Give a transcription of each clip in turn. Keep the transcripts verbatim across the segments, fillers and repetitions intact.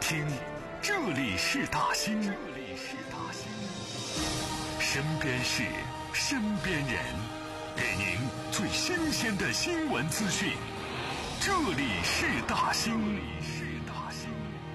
听，这里是大兴，这里是大兴，身边事，身边人，给您最新鲜的新闻资讯。这里是大兴，这里是大兴。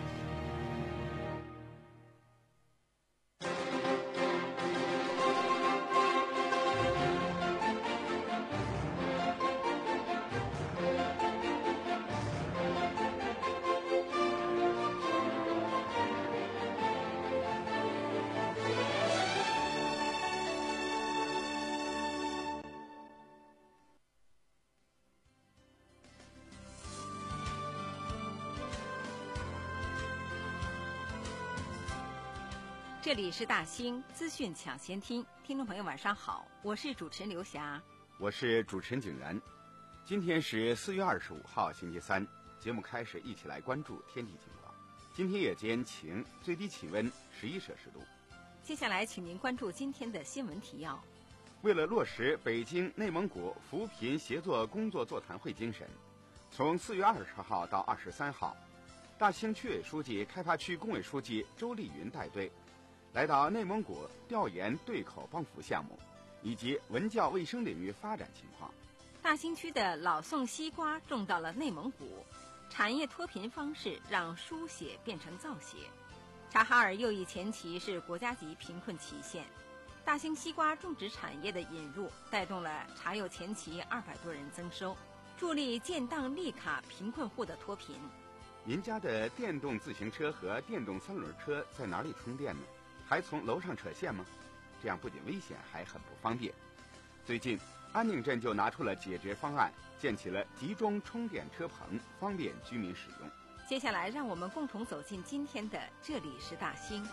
这里是大兴资讯抢先听，听众朋友晚上好，我是主持人刘霞， 我是主持人景然。今天是四月二十五号星期三，节目开始一起来关注天气情况。今天夜间晴，最低气温十一摄氏度。 接下来请您关注今天的新闻提要。 为了落实北京内蒙古扶贫协作工作座谈会精神，从四月二十号到二十三号，大兴区委书记、开发区工委书记周丽云带队来到内蒙古调研对口帮扶项目以及文教卫生领域发展情况。 大兴区的老宋西瓜种到了内蒙古，产业脱贫方式让书写变成造血。察哈尔右翼前旗是国家级贫困旗县，大兴西瓜种植产业的引入带动了察右前旗二百多人增收，助力建档立卡贫困户的脱贫。 您家的电动自行车和电动三轮车在哪里充电呢？还从楼上扯线吗？这样不仅危险，还很不方便。最近，安宁镇就拿出了解决方案，建起了集中充电车棚，方便居民使用。 接下来，让我们共同走进今天的这里是大兴。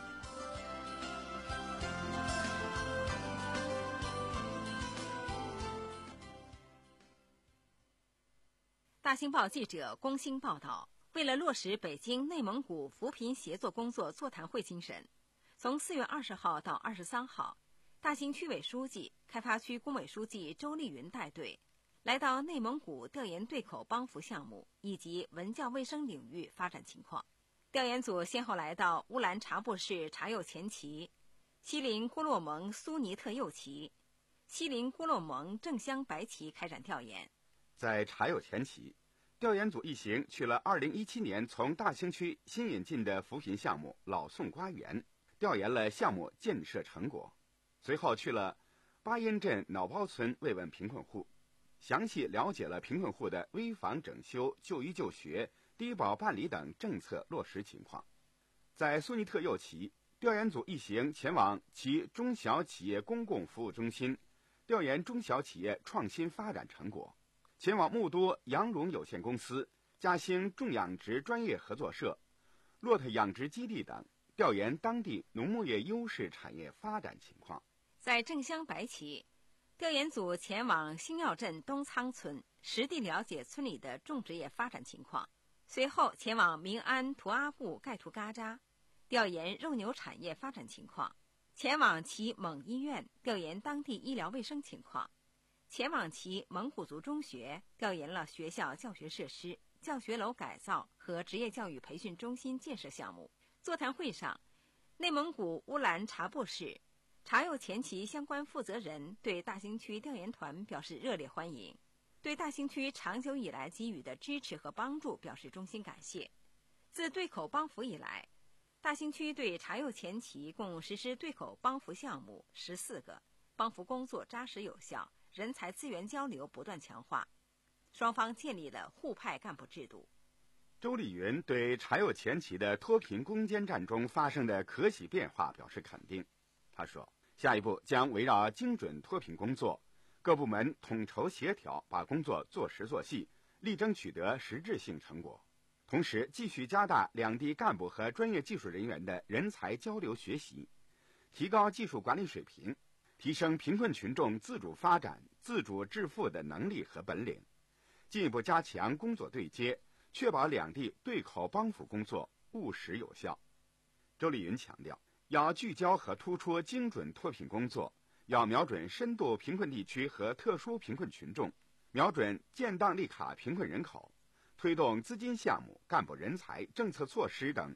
大兴报记者龚兴报道，为了落实北京内蒙古扶贫协作工作座谈会精神，从四月二十号到二十三号，大兴区委书记、开发区工委书记周丽云带队来到内蒙古调研对口帮扶项目以及文教卫生领域发展情况。调研组先后来到乌兰察布市察右前旗、锡林郭勒盟苏尼特右旗、锡林郭勒盟正乡白旗开展调研。 在察右前旗，调研组一行去了二零一七年从大兴区新引进的扶贫项目老宋瓜园，调研了项目建设成果，随后去了巴音镇脑包村慰问贫困户，详细了解了贫困户的危房整修、就医就学、低保办理等政策落实情况。在苏尼特右旗，调研组一行前往其中小企业公共服务中心，调研中小企业创新发展成果，前往木都羊绒有限公司、嘉兴种养殖专业合作社、骆驼养殖基地等，调研当地农牧业优势产业发展情况。 在正乡白旗，调研组前往星耀镇东仓村，实地了解村里的种植业发展情况，随后前往明安图阿布盖图嘎扎，调研肉牛产业发展情况，前往其蒙医院调研当地医疗卫生情况，前往其蒙古族中学调研了学校教学设施、教学楼改造和职业教育培训中心建设项目。座谈会上，内蒙古乌兰察布市察右前旗相关负责人对大兴区调研团表示热烈欢迎，对大兴区长久以来给予的支持和帮助表示衷心感谢。自对口帮扶以来，大兴区对察右前旗共实施对口帮扶项目十四个，帮扶工作扎实有效，人才资源交流不断强化，双方建立了互派干部制度。 周丽云对察右前旗的脱贫攻坚战中发生的可喜变化表示肯定。他说，下一步将围绕精准脱贫工作，各部门统筹协调，把工作做实做细，力争取得实质性成果。同时，继续加大两地干部和专业技术人员的人才交流学习，提高技术管理水平，提升贫困群众自主发展、自主致富的能力和本领，进一步加强工作对接，确保两地对口帮扶工作务实有效。周丽云强调，要聚焦和突出精准脱贫工作，要瞄准深度贫困地区和特殊贫困群众，瞄准建档立卡贫困人口，推动资金项目、干部人才、政策措施等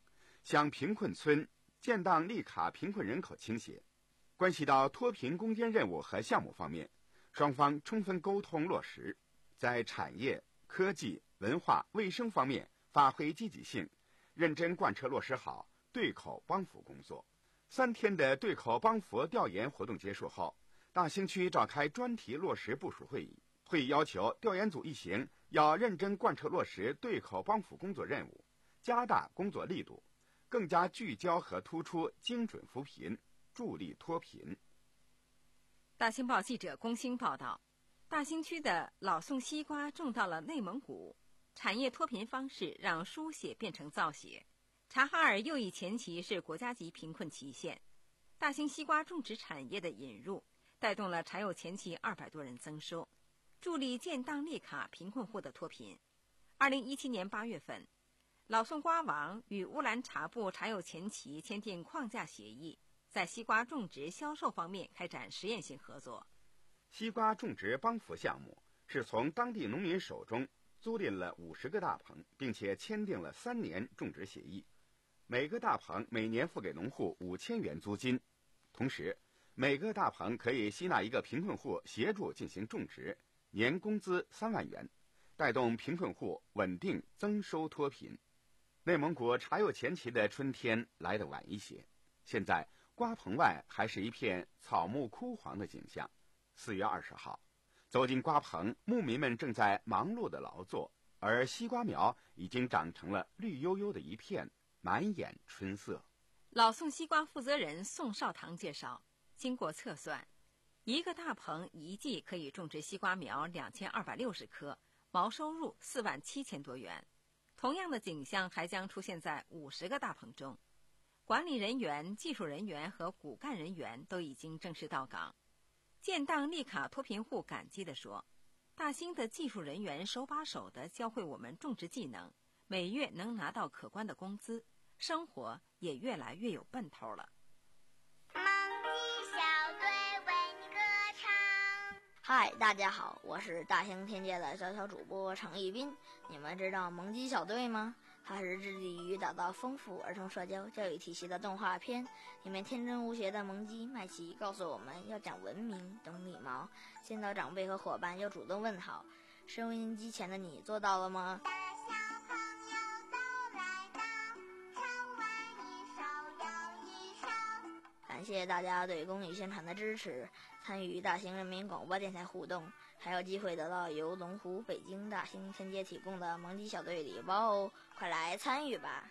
向贫困村建档立卡贫困人口倾斜。关系到脱贫攻坚任务和项目方面，双方充分沟通落实，在产业、科技、文化、卫生方面发挥积极性，认真贯彻落实好对口帮扶工作。三天的对口帮扶调研活动结束后，大兴区召开专题落实部署会议。会议要求调研组一行要认真贯彻落实对口帮扶工作任务，加大工作力度，更加聚焦和突出精准扶贫，助力脱贫。 大兴报记者龚兴报道，大兴区的老宋西瓜种到了内蒙古，产业脱贫方式让输血变成造血。察哈尔又一前旗是国家级贫困旗县，大兴西瓜种植产业的引入，带动了柴油前旗二百多人增收，助力建档立卡贫困户的脱贫。二零一七年八月份，老宋瓜王与乌兰察布柴油前旗签订框架协议，在西瓜种植销售方面开展实验性合作。 西瓜种植帮扶项目是从当地农民手中租赁了五十个大棚，并且签订了三年种植协议，每个大棚每年付给农户五千元租金，同时每个大棚可以吸纳一个贫困户协助进行种植，年工资三万元，带动贫困户稳定增收脱贫。内蒙古茶有前旗的春天来得晚一些，现在瓜棚外还是一片草木枯黄的景象。四月二十号，走进瓜棚，牧民们正在忙碌的劳作，而西瓜苗已经长成了绿油油的一片，满眼春色。 老宋西瓜负责人宋少堂介绍，经过测算，一个大棚一季可以种植西瓜苗两千二百六十棵，毛收入四万七千多元。同样的景象还将出现在五十个大棚中。管理人员、技术人员和骨干人员都已经正式到岗。建档立卡脱贫户感激地说，大兴的技术人员手把手地教会我们种植技能，每月能拿到可观的工资，生活也越来越有奔头了。 蒙鸡小队为你歌唱。 嗨，大家好，我是大兴天界的小小主播程一斌。你们知道萌鸡小队吗？它是致力于打造丰富儿童社交教育体系的动画片。里面天真无邪的萌鸡麦琪告诉我们要讲文明、懂礼貌，见到长辈和伙伴要主动问好。收音机前的你做到了吗？感谢大家对公益宣传的支持，参与大兴人民广播电台互动，还有机会得到由龙湖北京大兴天街提供的萌鸡小队礼包哦，快来参与吧！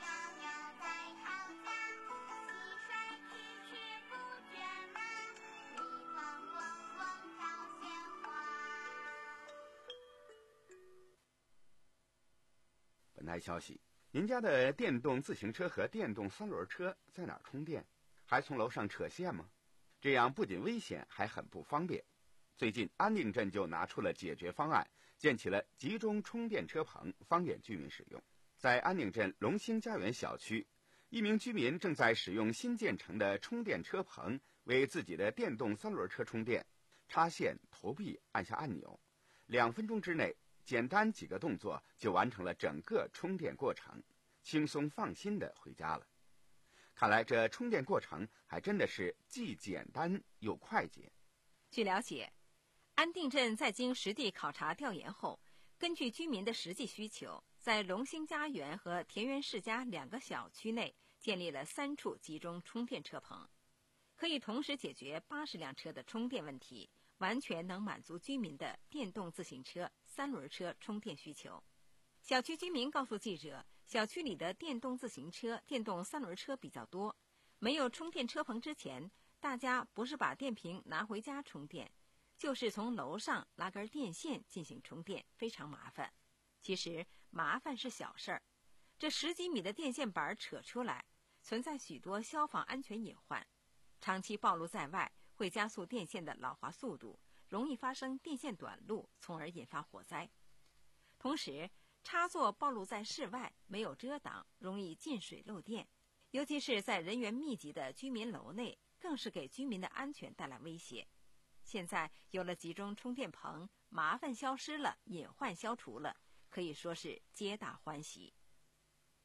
本台消息，您家的电动自行车和电动三轮车在哪儿充电？还从楼上扯线吗？这样不仅危险，还很不方便。最近安定镇就拿出了解决方案，建起了集中充电车棚，方便居民使用。在安定镇龙兴家园小区，一名居民正在使用新建成的充电车棚为自己的电动三轮车充电。插线、投币，按下按钮，两分钟之内，简单几个动作就完成了整个充电过程，轻松放心地回家了。看来这充电过程还真的是既简单又快捷。 据了解，安定镇在经实地考察调研后，根据居民的实际需求，在龙兴家园和田园世家两个小区内建立了三处集中充电车棚，可以同时解决八十辆车的充电问题，完全能满足居民的电动自行车、三轮车充电需求。小区居民告诉记者，小区里的电动自行车、电动三轮车比较多，没有充电车棚之前，大家不是把电瓶拿回家充电，就是从楼上拉根电线进行充电，非常麻烦。其实麻烦是小事儿，这十几米的电线板扯出来，存在许多消防安全隐患，长期暴露在外会加速电线的老化速度，容易发生电线短路，从而引发火灾。同时插座暴露在室外，没有遮挡，容易进水漏电，尤其是在人员密集的居民楼内，更是给居民的安全带来威胁。现在有了集中充电棚，麻烦消失了，隐患消除了，可以说是皆大欢喜。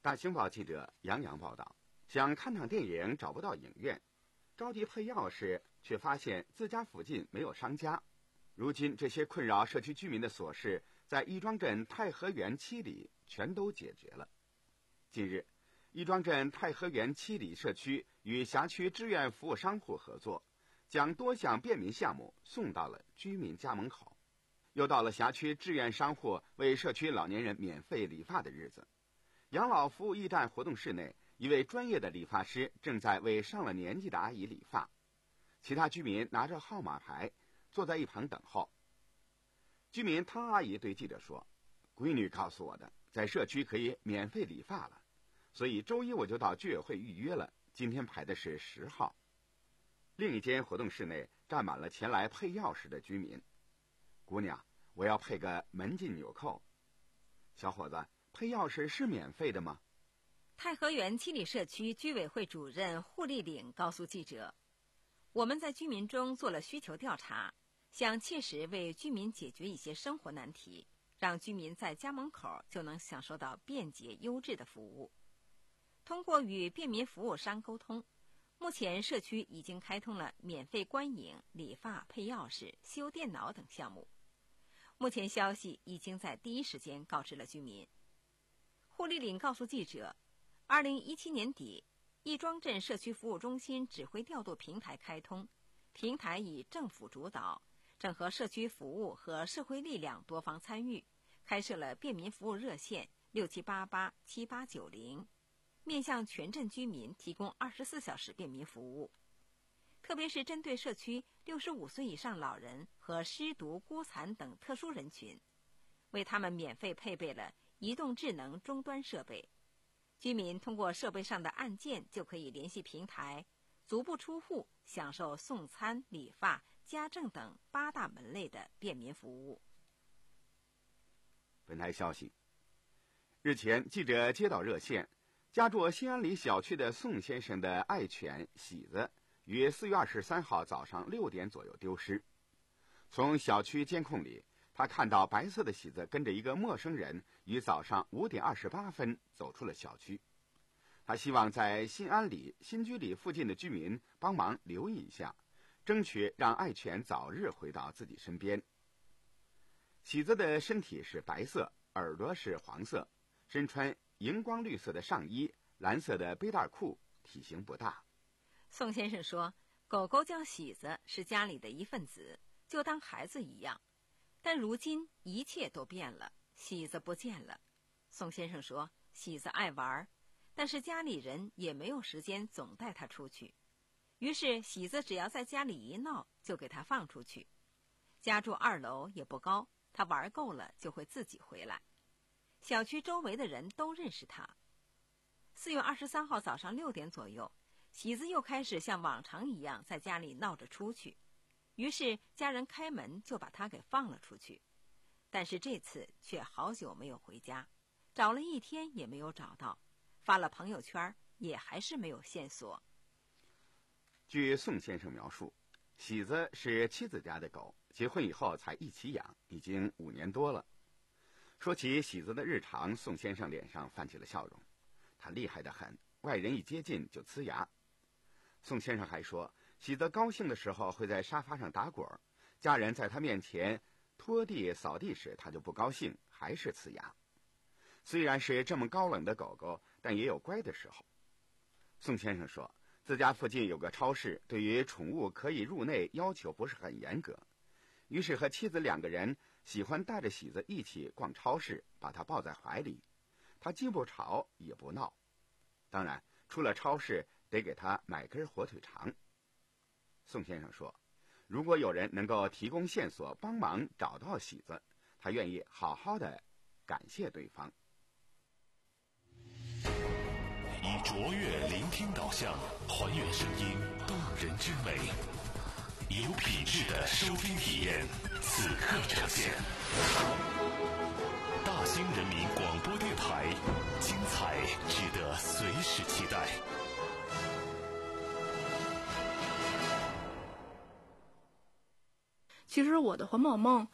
大清报记者杨洋报道，想看场电影找不到影院，着急配钥匙，却发现自家附近没有商家。如今这些困扰社区居民的琐事，在亦庄镇太和园七里全都解决了。近日，亦庄镇太和园七里社区与辖区志愿服务商户合作，将多项便民项目送到了居民家门口。又到了辖区志愿商户为社区老年人免费理发的日子。养老服务驿站活动室内，一位专业的理发师正在为上了年纪的阿姨理发，其他居民拿着号码牌坐在一旁等候。居民汤阿姨对记者说，闺女告诉我的，在社区可以免费理发了，所以周一我就到居委会预约了，今天排的是十号。另一间活动室内站满了前来配钥匙的居民。姑娘，我要配个门禁纽扣。小伙子，配钥匙是免费的吗？ 太和园七里社区居委会主任户立岭告诉记者，我们在居民中做了需求调查，想切实为居民解决一些生活难题，让居民在家门口就能享受到便捷优质的服务。通过与便民服务商沟通，目前社区已经开通了免费观影、理发、配钥匙、修电脑等项目。目前消息已经在第一时间告知了居民。户立岭告诉记者，二零一七年底，亦庄镇社区服务中心指挥调度平台开通，平台以政府主导，整合社区服务和社会力量多方参与，开设了便民服务热线六七八八七八九零，面向全镇居民提供二十四小时便民服务。特别是针对社区六十五岁以上老人和失独、孤残等特殊人群，为他们免费配备了移动智能终端设备。居民通过设备上的按键就可以联系平台，足不出户享受送餐、理发、家政等八大门类的便民服务。 本台消息，日前记者接到热线，家住新安里小区的宋先生的爱犬喜子于四月二十三号早上六点左右丢失。从小区监控里，他看到白色的喜子跟着一个陌生人于早上五点二十八分走出了小区。他希望在新安里、新居里附近的居民帮忙留意一下，争取让爱犬早日回到自己身边。喜子的身体是白色，耳朵是黄色，身穿荧光绿色的上衣、蓝色的背带裤，体型不大。 宋先生说，狗狗叫喜子是家里的一份子，就当孩子一样。但如今一切都变了，喜子不见了。宋先生说，喜子爱玩，但是家里人也没有时间总带他出去，于是喜子只要在家里一闹，就给他放出去。家住二楼也不高，他玩够了就会自己回来。小区周围的人都认识他。四月二十三号早上六点左右，喜子又开始像往常一样在家里闹着出去，于是家人开门就把他给放了出去。但是这次却好久没有回家，找了一天也没有找到，发了朋友圈也还是没有线索。 据宋先生描述，喜子是妻子家的狗，结婚以后才一起养，已经五年多了。说起喜子的日常，宋先生脸上泛起了笑容。他厉害得很，外人一接近就呲牙。宋先生还说，喜子高兴的时候会在沙发上打滚，家人在他面前拖地扫地时，他就不高兴，还是呲牙。虽然是这么高冷的狗狗，但也有乖的时候。宋先生说，自家附近有个超市，对于宠物可以入内要求不是很严格，于是和妻子两个人喜欢带着喜子一起逛超市，把他抱在怀里，他既不吵也不闹。当然，出了超市得给他买根火腿肠。宋先生说，如果有人能够提供线索帮忙找到喜子，他愿意好好的感谢对方。 以卓越聆听导向，还原声音动人之美，有品质的收听体验，此刻呈现。大兴人民广播电台，精彩值得随时期待。 其实我的环保梦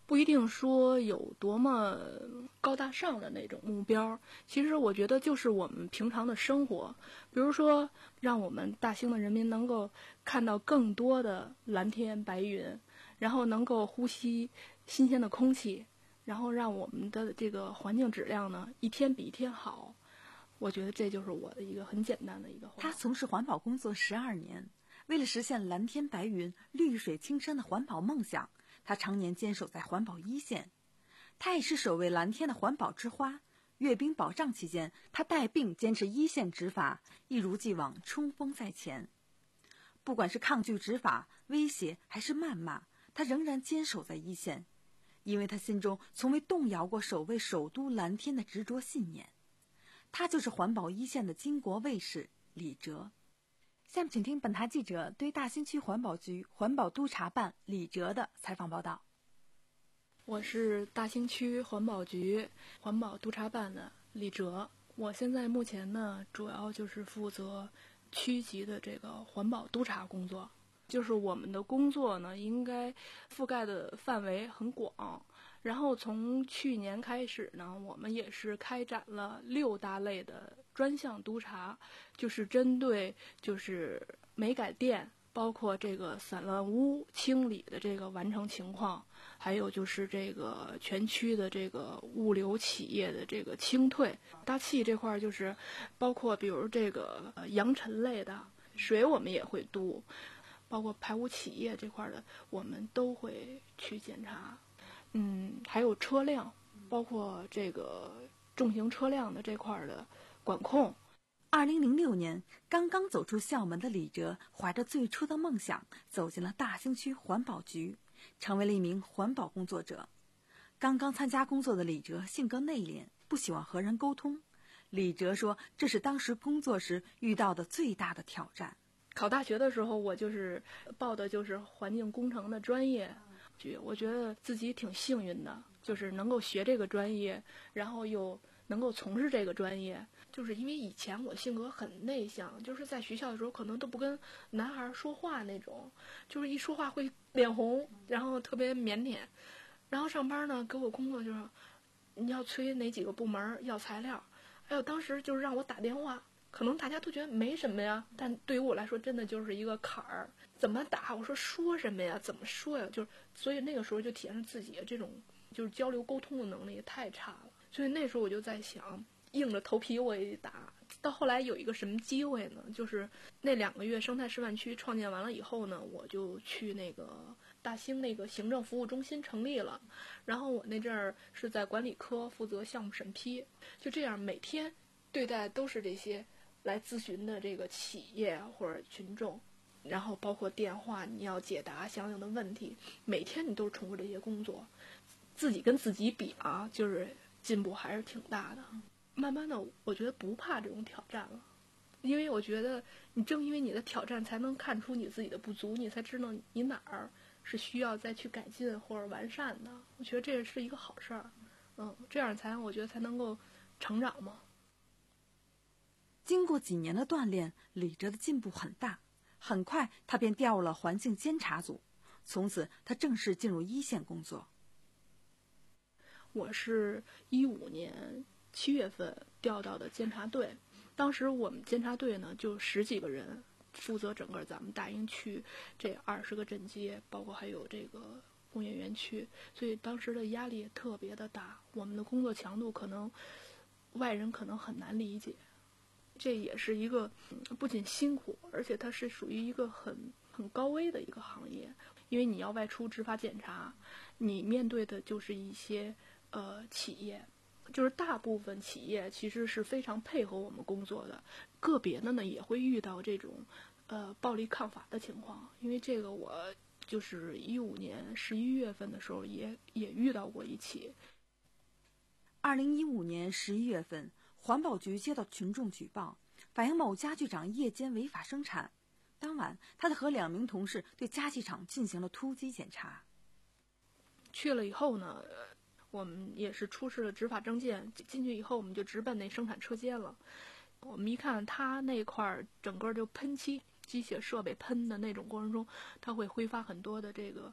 不一定说有多么高大上的那种目标，其实我觉得就是我们平常的生活，比如说让我们大兴的人民能够看到更多的蓝天白云，然后能够呼吸新鲜的空气，然后让我们的这个环境质量呢一天比一天好。我觉得这就是我的一个很简单的一个话。 他从事环保工作十二年，为了实现蓝天白云、绿水青山的环保梦想，他常年坚守在环保一线。他也是首位蓝天的环保之花。阅兵保障期间，他带病坚持一线执法，一如既往冲锋在前。不管是抗拒执法、威胁还是谩骂，他仍然坚守在一线，因为他心中从未动摇过守卫首都蓝天的执着信念。他就是环保一线的巾帼卫士李哲。下面请听本台记者对大兴区环保局环保督察办李哲的采访报道。 我是大兴区环保局环保督察办的李哲，我现在目前呢，主要就是负责区级的这个环保督察工作。就是我们的工作呢，应该覆盖的范围很广。然后从去年开始呢，我们也是开展了六大类的专项督查，就是针对就是煤改电，包括这个散乱污清理的这个完成情况，还有就是这个全区的这个物流企业的这个清退。大气这块就是包括比如这个扬尘类的水，我们也会督。包括排污企业这块的，我们都会去检查。嗯，还有车辆，包括这个重型车辆的这块的管控。 二零零六年，刚刚走出校门的李哲，怀着最初的梦想，走进了大兴区环保局，成为了一名环保工作者。刚刚参加工作的李哲性格内敛，不喜欢和人沟通。李哲说，这是当时工作时遇到的最大的挑战。 考大学的时候，我就是报的就是环境工程的专业，我觉得自己挺幸运的，就是能够学这个专业，然后又能够从事这个专业。就是因为以前我性格很内向，就是在学校的时候可能都不跟男孩说话那种，就是一说话会脸红，然后特别腼腆。然后上班呢，给我工作就是你要催哪几个部门要材料，还有当时就是让我打电话。可能大家都觉得没什么呀，但对于我来说真的就是一个坎儿。怎么打？我说说什么呀？怎么说呀？就是所以那个时候就体现出自己这种就是交流沟通的能力太差了。所以那时候我就在想，硬着头皮我也得打。到后来有一个什么机会呢？就是那两个月生态示范区创建完了以后呢，我就去那个大兴那个行政服务中心成立了。然后我那阵儿是在管理科负责项目审批，就这样每天对待都是这些来咨询的这个企业或者群众，然后包括电话你要解答相应的问题，每天你都是重复这些工作，自己跟自己比啊，就是进步还是挺大的。慢慢的我觉得不怕这种挑战了，因为我觉得你正因为你的挑战才能看出你自己的不足，你才知道你哪儿是需要再去改进或者完善的。我觉得这是一个好事儿，嗯，这样才我觉得才能够成长嘛。 经过几年的锻炼，李哲的进步很大，很快他便调入了环境监察组，从此他正式进入一线工作。 我是一五年七月份调到的监察队，当时我们监察队呢就十几个人，负责整个咱们大兴区这二十个镇街，包括还有这个工业园区，所以当时的压力也特别的大，我们的工作强度可能外人可能很难理解。这也是一个不仅辛苦，而且它是属于一个很很高危的一个行业，因为你要外出执法检查，你面对的就是一些呃企业，就是大部分企业其实是非常配合我们工作的，个别的呢也会遇到这种呃暴力抗法的情况，因为这个我就是一五年十一月份的时候也也遇到过一起。 二零一五年十一月份，环保局接到群众举报，反映某家具厂夜间违法生产。当晚，他和两名同事对家具厂进行了突击检查。 去了以后呢，我们也是出示了执法证件，进去以后我们就直奔那生产车间了。我们一看他那块整个就喷漆机械设备喷的那种过程中，它会挥发很多的这个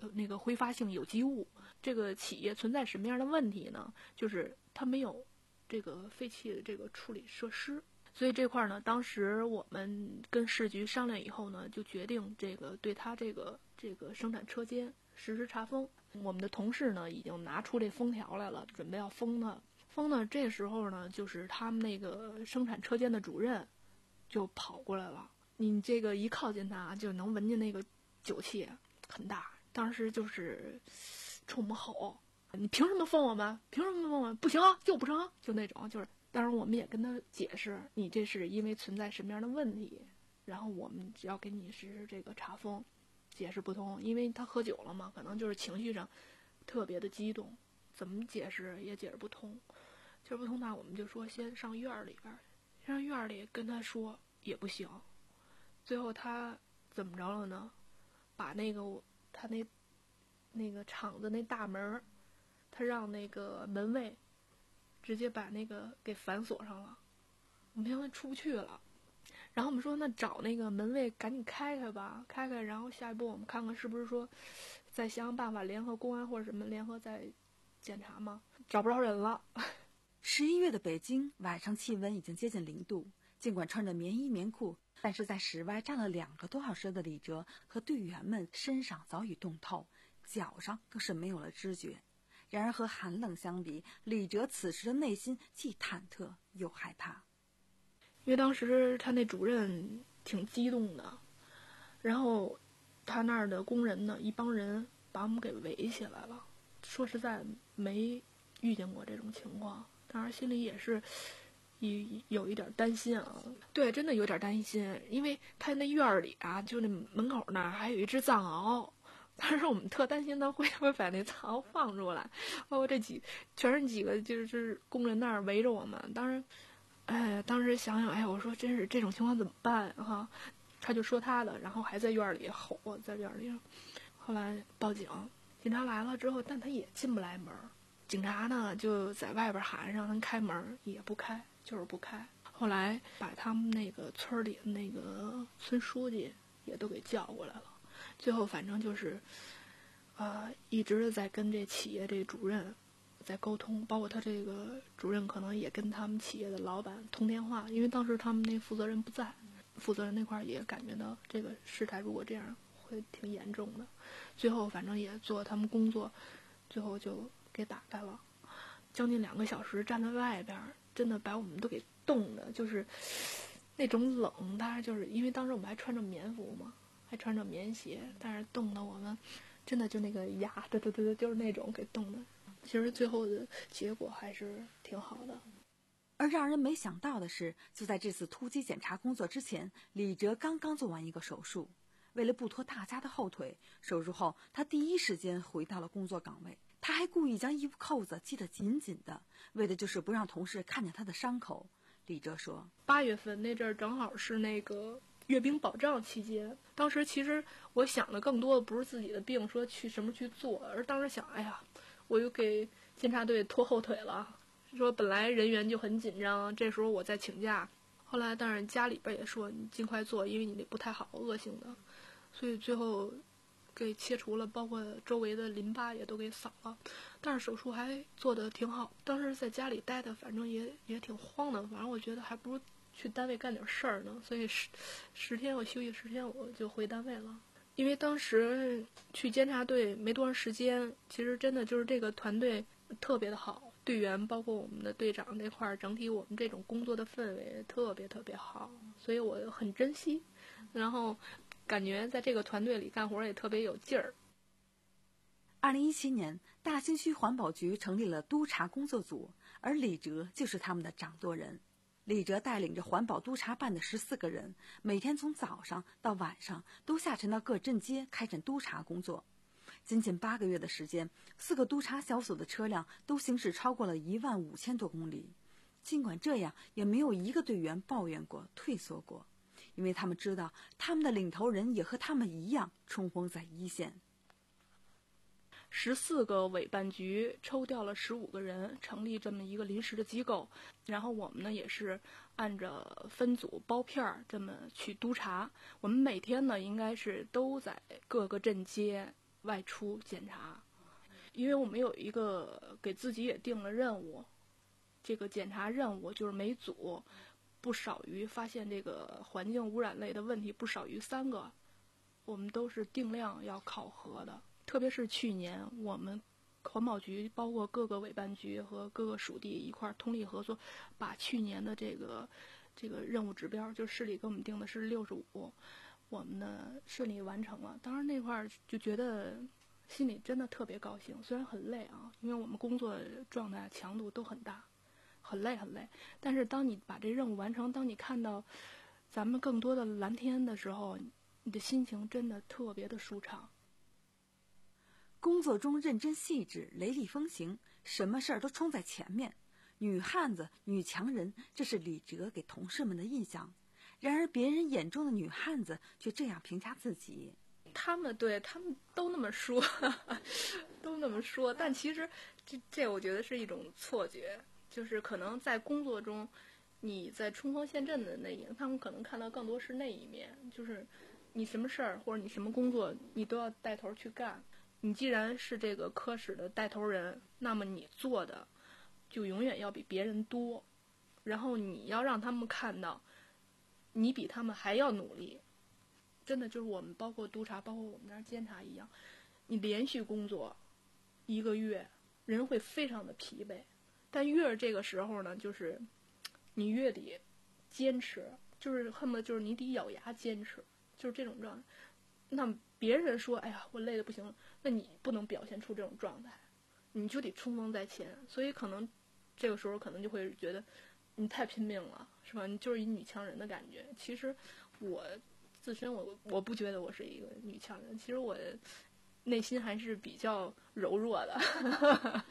那个挥发性有机物。这个企业存在什么样的问题呢？就是它没有这个废弃的这个处理设施。所以这块呢，当时我们跟市局商量以后呢，就决定这个对它这个这个生产车间实施查封。我们的同事呢已经拿出这封条来了，准备要封它。封呢，这时候呢，就是他们那个生产车间的主任就跑过来了。你这个一靠近他，就能闻见那个酒气很大。当时就是冲我们吼：“你凭什么封我们？凭什么封我们？不行，就不成！”就那种，就是。当然，我们也跟他解释，你这是因为存在什么样的问题，然后我们只要给你实施这个查封。解释不通，因为他喝酒了嘛，可能就是情绪上特别的激动，怎么解释也解释不通。解释不通，那我们就说先上院里边，上院里跟他说也不行。最后他怎么着了呢？把那个他那那个厂子那大门，他让那个门卫直接把那个给反锁上了，我们现在出不去了。然后我们说那找那个门卫赶紧开开吧，开开，然后下一步我们看看是不是说再想想办法联合公安或者什么联合再检查吗？找不着人了。 十一月的北京晚上气温已经接近零度，尽管穿着棉衣棉裤，但是在室外站了两个多小时的李哲和队员们身上早已冻透，脚上更是没有了知觉。然而和寒冷相比，李哲此时的内心既忐忑又害怕。 因为当时他那主任挺激动的，然后他那儿的工人呢，一帮人把我们给围起来了。说实在没遇见过这种情况，当然心里也是有有一点担心啊。对，真的有点担心，因为他那院里啊，就那门口那儿还有一只藏獒。当时我们特担心他会不会把那藏獒放出来，包括这几全是几个就是工人那儿围着我们。当时哎，当时想想，哎，我说真是这种情况怎么办哈？他就说他的，然后还在院里吼，在院里。后来报警，警察来了之后，但他也进不来门。警察呢就在外边喊让他开门，也不开，就是不开。后来把他们那个村里的那个村书记也都给叫过来了。最后反正就是，呃，一直在跟这企业这主任在沟通，包括他这个主任可能也跟他们企业的老板通电话，因为当时他们那负责人不在，负责人那块也感觉到这个事态如果这样会挺严重的。最后反正也做他们工作，最后就给打开了，将近两个小时站在外边，真的把我们都给冻的，就是那种冷。当然就是因为当时我们还穿着棉服嘛，还穿着棉鞋，但是冻得我们真的就那个牙对对对对，就是那种给冻的。其实最后的结果还是挺好的。 而让人没想到的是，就在这次突击检查工作之前，李哲刚刚做完一个手术。为了不拖大家的后腿，手术后他第一时间回到了工作岗位。他还故意将衣服扣子系得紧紧的，为的就是不让同事看见他的伤口。李哲说， 八月份那阵儿正好是那个阅兵保障期间，当时其实我想的更多的不是自己的病说去什么去做，而当时想，哎呀，我又给监察队拖后腿了，说本来人员就很紧张，这时候我再请假。后来当然家里边也说你尽快做，因为你那不太好，恶性的，所以最后给切除了，包括周围的淋巴也都给扫了。但是手术还做得挺好，当时在家里待的反正也也挺慌的，反正我觉得还不如去单位干点事儿呢，所以十十天我休息十天我就回单位了。因为当时去监察队没多长时间，其实真的就是这个团队特别的好，队员包括我们的队长这块儿，整体我们这种工作的氛围特别特别好，所以我很珍惜，然后感觉在这个团队里干活也特别有劲儿。 二零一七年，大兴区环保局成立了督查工作组，而李哲就是他们的掌舵人。李哲带领着环保督查办的十四个人，每天从早上到晚上都下沉到各镇街开展督查工作。仅仅八个月的时间，四个督查小组的车辆都行驶超过了一万五千多公里。尽管这样，也没有一个队员抱怨过、退缩过，因为他们知道他们的领头人也和他们一样冲锋在一线。 十四个委办局抽调了十五个人，成立这么一个临时的机构。然后我们呢也是按照分组包片这么去督查。我们每天呢应该是都在各个镇街外出检查，因为我们有一个给自己也定了任务，这个检查任务就是每组不少于发现这个环境污染类的问题不少于三个，我们都是定量要考核的。特别是去年我们环保局包括各个委办局和各个属地一块通力合作，把去年的这个这个任务指标，就市里给我们定的是六十五，我们呢顺利完成了。当然那块就觉得心里真的特别高兴，虽然很累啊，因为我们工作状态强度都很大，很累很累。但是当你把这任务完成，当你看到咱们更多的蓝天的时候，你的心情真的特别的舒畅。 工作中认真细致，雷厉风行，什么事儿都冲在前面。女汉子、女强人，这是李哲给同事们的印象。然而别人眼中的女汉子却这样评价自己。 他们对他们都那么说都那么说，但其实这这我觉得是一种错觉，就是可能在工作中你在冲锋陷阵的那一，他们可能看到更多是那一面，就是你什么事儿或者你什么工作你都要带头去干。你既然是这个科室的带头人，那么你做的就永远要比别人多，然后你要让他们看到你比他们还要努力。真的就是我们包括督察包括我们那儿监察一样，你连续工作一个月人会非常的疲惫，但越是这个时候呢，就是你越得坚持，就是恨不得就是你得咬牙坚持，就是这种状态。那别人说哎呀我累得不行了，那你不能表现出这种状态，你就得冲锋在前。所以可能这个时候可能就会觉得你太拼命了，是吧？你就是一女强人的感觉。其实我自身我我不觉得我是一个女强人，其实我内心还是比较柔弱的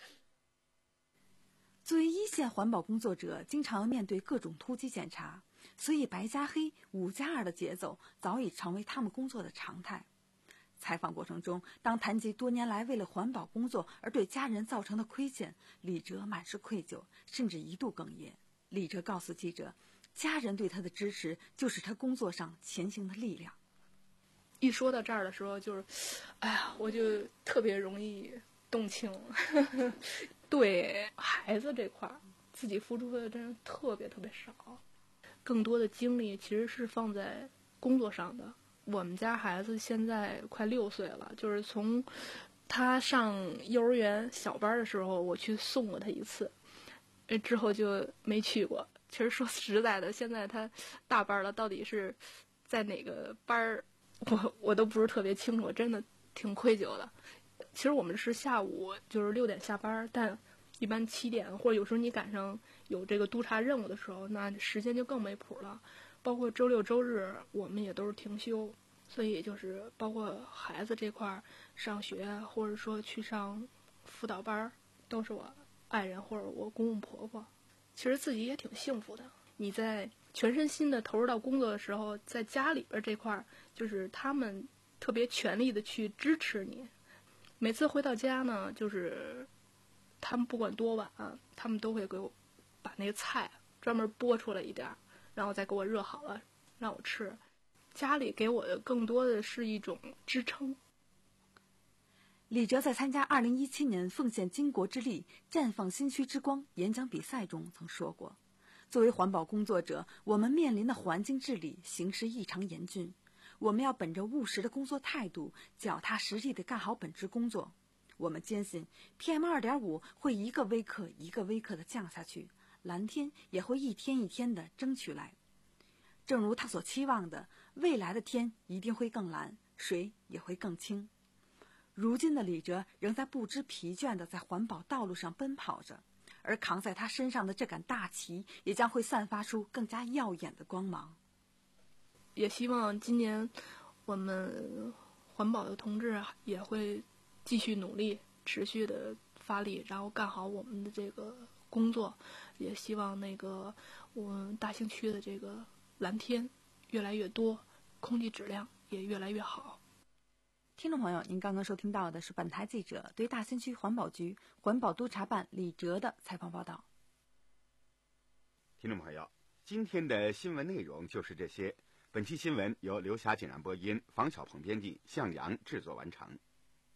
作为一线环保工作者，经常面对各种突击检查，所以白加黑、五加二的节奏早已成为他们工作的常态。采访过程中，当谈及多年来为了环保工作而对家人造成的亏欠，李哲满是愧疚，甚至一度哽咽。李哲告诉记者，家人对他的支持就是他工作上前行的力量。 一说到这儿的时候，就是哎呀我就特别容易动情对孩子这块自己付出的真的特别特别少，更多的精力其实是放在工作上的。我们家孩子现在快六岁了，就是从他上幼儿园小班的时候我去送过他一次，之后就没去过。其实说实在的，现在他大班了，到底是在哪个班我我都不是特别清楚，真的挺愧疚的。其实我们是下午就是六点下班，但一般七点或者有时候你赶上有这个督查任务的时候，那时间就更没谱了。包括周六周日我们也都是停休，所以就是包括孩子这块上学或者说去上辅导班，都是我爱人或者我公公婆婆。其实自己也挺幸福的，你在全身心的投入到工作的时候，在家里边这块就是他们特别全力的去支持你。每次回到家呢，就是他们不管多晚，他们都会给我把那个菜专门剥出来一点，然后再给我热好了让我吃。家里给我的更多的是一种支撑。 李哲在参加二零一七年奉献巾帼之力绽放新区之光演讲比赛中曾说过，作为环保工作者，我们面临的环境治理形势异常严峻，我们要本着务实的工作态度，脚踏实地地干好本职工作。我们坚信 P M 二点五 会一个微克一个微克地降下去，蓝天也会一天一天地争取来。正如他所期望的，未来的天一定会更蓝，水也会更清。如今的李哲仍在不知疲倦地在环保道路上奔跑着，而扛在他身上的这杆大旗也将会散发出更加耀眼的光芒。 也希望今年我们环保的同志也会继续努力，持续的发力，然后干好我们的这个工作。也希望那个我们大兴区的这个蓝天越来越多，空气质量也越来越好。 听众朋友，您刚刚收听到的是本台记者对大兴区环保局环保督察办李哲的采访报道。 听众朋友，今天的新闻内容就是这些。本期新闻由刘霞、景然播音，房小鹏编辑，向阳制作完成。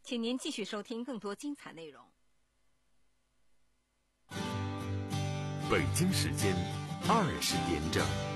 请您继续收听更多精彩内容。 北京时间二十点整。